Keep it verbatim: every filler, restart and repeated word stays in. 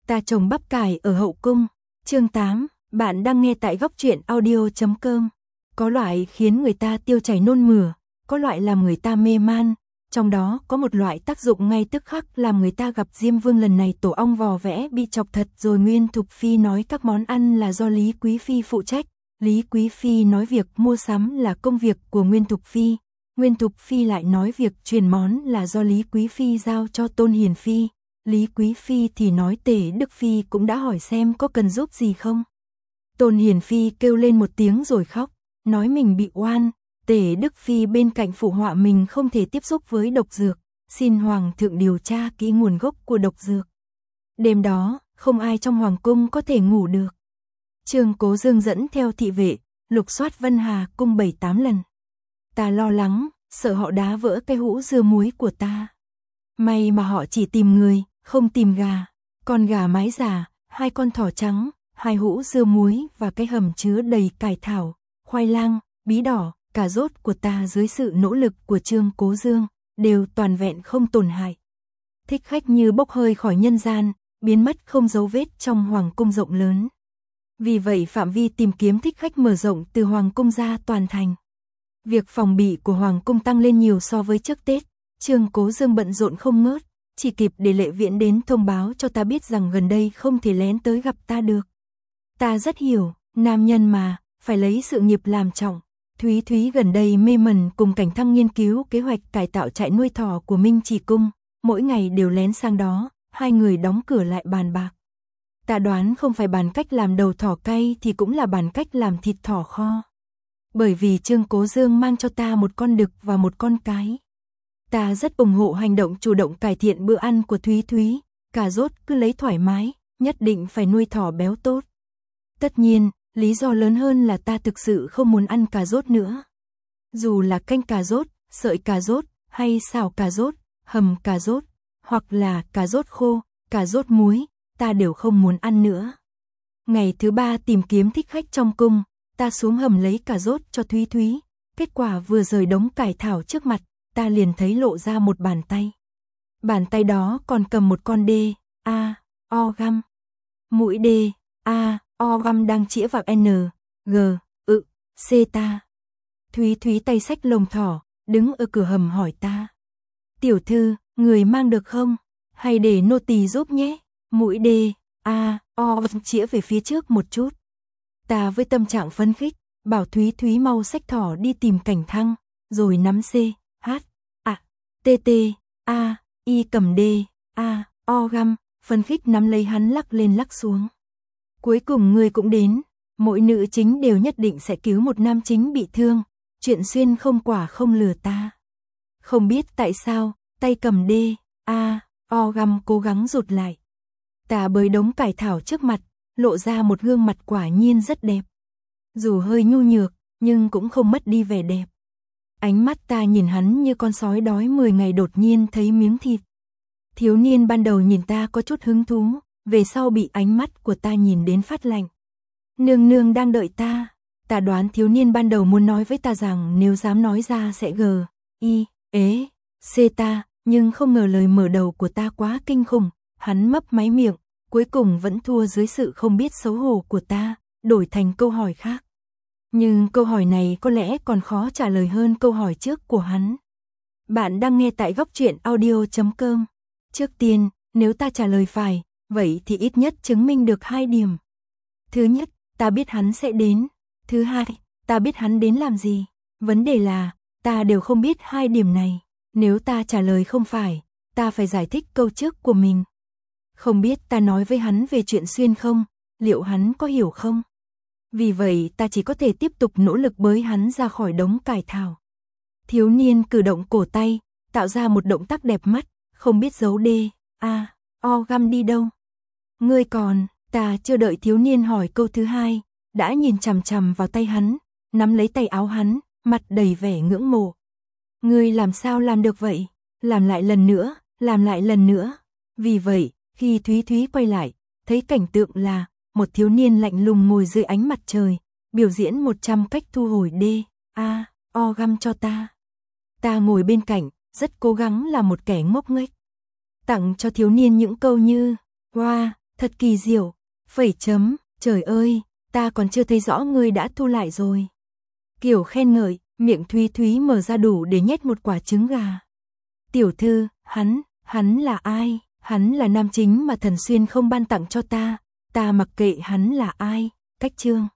Ta trồng bắp cải ở hậu cung. Chương tám, bạn đang nghe tại góc truyện audio chấm com. Có loại khiến người ta tiêu chảy nôn mửa, có loại làm người ta mê man, trong đó có một loại tác dụng ngay tức khắc làm người ta gặp Diêm Vương. Lần này tổ ong vò vẽ bị chọc thật rồi. Nguyên Thục Phi nói các món ăn là do Lý Quý Phi phụ trách. Lý Quý Phi nói việc mua sắm là công việc của Nguyên Thục Phi. Nguyên Thục Phi lại nói việc truyền món là do Lý Quý Phi giao cho Tôn Hiền Phi. Lý Quý Phi thì nói Tể Đức Phi cũng đã hỏi xem có cần giúp gì không. Tôn Hiền Phi kêu lên một tiếng rồi khóc, nói mình bị oan. Tể Đức Phi bên cạnh phụ họa mình không thể tiếp xúc với độc dược, xin Hoàng thượng điều tra kỹ nguồn gốc của độc dược. Đêm đó, không ai trong Hoàng cung có thể ngủ được. Trương Cố Dương dẫn theo thị vệ, lục soát Vân Hà cung bảy tám lần. Ta lo lắng, sợ họ đá vỡ cái hũ dưa muối của ta. May mà họ chỉ tìm người, không tìm gà. Con gà mái già, hai con thỏ trắng, hai hũ dưa muối và cái hầm chứa đầy cải thảo, khoai lang, bí đỏ, cà rốt của ta dưới sự nỗ lực của Trương Cố Dương, đều toàn vẹn không tổn hại. Thích khách như bốc hơi khỏi nhân gian, biến mất không dấu vết trong Hoàng cung rộng lớn. Vì vậy phạm vi tìm kiếm thích khách mở rộng từ Hoàng cung ra toàn thành. Việc phòng bị của Hoàng cung tăng lên nhiều so với trước Tết. Trương Cố Dương bận rộn không ngớt, chỉ kịp để Lệ Viễn đến thông báo cho ta biết rằng gần đây không thể lén tới gặp ta được. Ta rất hiểu, nam nhân mà, phải lấy sự nghiệp làm trọng. Thúy Thúy gần đây mê mẩn cùng Cảnh Thăng nghiên cứu kế hoạch cải tạo trại nuôi thỏ của Minh Chỉ Cung, mỗi ngày đều lén sang đó, hai người đóng cửa lại bàn bạc. Ta đoán không phải bàn cách làm đầu thỏ cay thì cũng là bàn cách làm thịt thỏ kho. Bởi vì Trương Cố Dương mang cho ta một con đực và một con cái. Ta rất ủng hộ hành động chủ động cải thiện bữa ăn của Thúy Thúy, cà rốt cứ lấy thoải mái, nhất định phải nuôi thỏ béo tốt. Tất nhiên, lý do lớn hơn là ta thực sự không muốn ăn cà rốt nữa. Dù là canh cà rốt, sợi cà rốt, hay xào cà rốt, hầm cà rốt, hoặc là cà rốt khô, cà rốt muối, ta đều không muốn ăn nữa. Ngày thứ ba tìm kiếm thích khách trong cung, ta xuống hầm lấy cà rốt cho Thúy Thúy. Kết quả vừa rời đống cải thảo trước mặt, ta liền thấy lộ ra một bàn tay. Bàn tay đó còn cầm một con đê, a, o găm. Mũi đê, a, o găm đang chĩa vào N, G, ự, C ta. Thúy Thúy tay xách lồng thỏ, đứng ở cửa hầm hỏi ta. Tiểu thư, người mang được không? Hay để nô tỳ giúp nhé? Mũi đê, a, o găm chĩa về phía trước một chút. Ta với tâm trạng phấn khích, bảo Thúy Thúy mau xách thỏ đi tìm Cảnh Thăng, rồi nắm C, H, A, T T, A, Y cầm D, A, O găm, phấn khích nắm lấy hắn lắc lên lắc xuống. Cuối cùng người cũng đến, mỗi nữ chính đều nhất định sẽ cứu một nam chính bị thương, chuyện xuyên không quả không lừa ta. Không biết tại sao, tay cầm D, A, O găm cố gắng rụt lại. Ta bới đống cải thảo trước mặt, lộ ra một gương mặt quả nhiên rất đẹp. Dù hơi nhu nhược, nhưng cũng không mất đi vẻ đẹp. Ánh mắt ta nhìn hắn như con sói đói mười ngày đột nhiên thấy miếng thịt. Thiếu niên ban đầu nhìn ta có chút hứng thú, về sau bị ánh mắt của ta nhìn đến phát lạnh. Nương nương đang đợi ta. Ta đoán thiếu niên ban đầu muốn nói với ta rằng nếu dám nói ra sẽ gờ, y, ế, c ta, nhưng không ngờ lời mở đầu của ta quá kinh khủng. Hắn mấp máy miệng, cuối cùng vẫn thua dưới sự không biết xấu hổ của ta, đổi thành câu hỏi khác. Nhưng câu hỏi này có lẽ còn khó trả lời hơn câu hỏi trước của hắn. Bạn đang nghe tại góc truyện audio chấm com. Trước tiên, nếu ta trả lời phải, vậy thì ít nhất chứng minh được hai điểm. Thứ nhất, ta biết hắn sẽ đến. Thứ hai, ta biết hắn đến làm gì. Vấn đề là, ta đều không biết hai điểm này. Nếu ta trả lời không phải, ta phải giải thích câu trước của mình. Không biết ta nói với hắn về chuyện xuyên không, liệu hắn có hiểu không? Vì vậy ta chỉ có thể tiếp tục nỗ lực bới hắn ra khỏi đống cải thảo. Thiếu niên cử động cổ tay, tạo ra một động tác đẹp mắt, không biết giấu D, A, O găm đi đâu. Ngươi còn, ta chưa đợi thiếu niên hỏi câu thứ hai, đã nhìn chằm chằm vào tay hắn, nắm lấy tay áo hắn, mặt đầy vẻ ngưỡng mộ. Ngươi làm sao làm được vậy? Làm lại lần nữa, làm lại lần nữa. Vì vậy, khi Thúy Thúy quay lại, thấy cảnh tượng là một thiếu niên lạnh lùng ngồi dưới ánh mặt trời, biểu diễn một trăm cách thu hồi D, A, O găm cho ta. Ta ngồi bên cạnh, rất cố gắng là một kẻ ngốc nghếch. Tặng cho thiếu niên những câu như, wow, Thật kỳ diệu, phẩy chấm, trời ơi, ta còn chưa thấy rõ ngươi đã thu lại rồi. Kiểu khen ngợi, miệng Thúy Thúy mở ra đủ để nhét một quả trứng gà. Tiểu thư, hắn, hắn là ai? Hắn là nam chính mà Thần Xuyên không ban tặng cho ta, ta mặc kệ hắn là ai. Cách chương.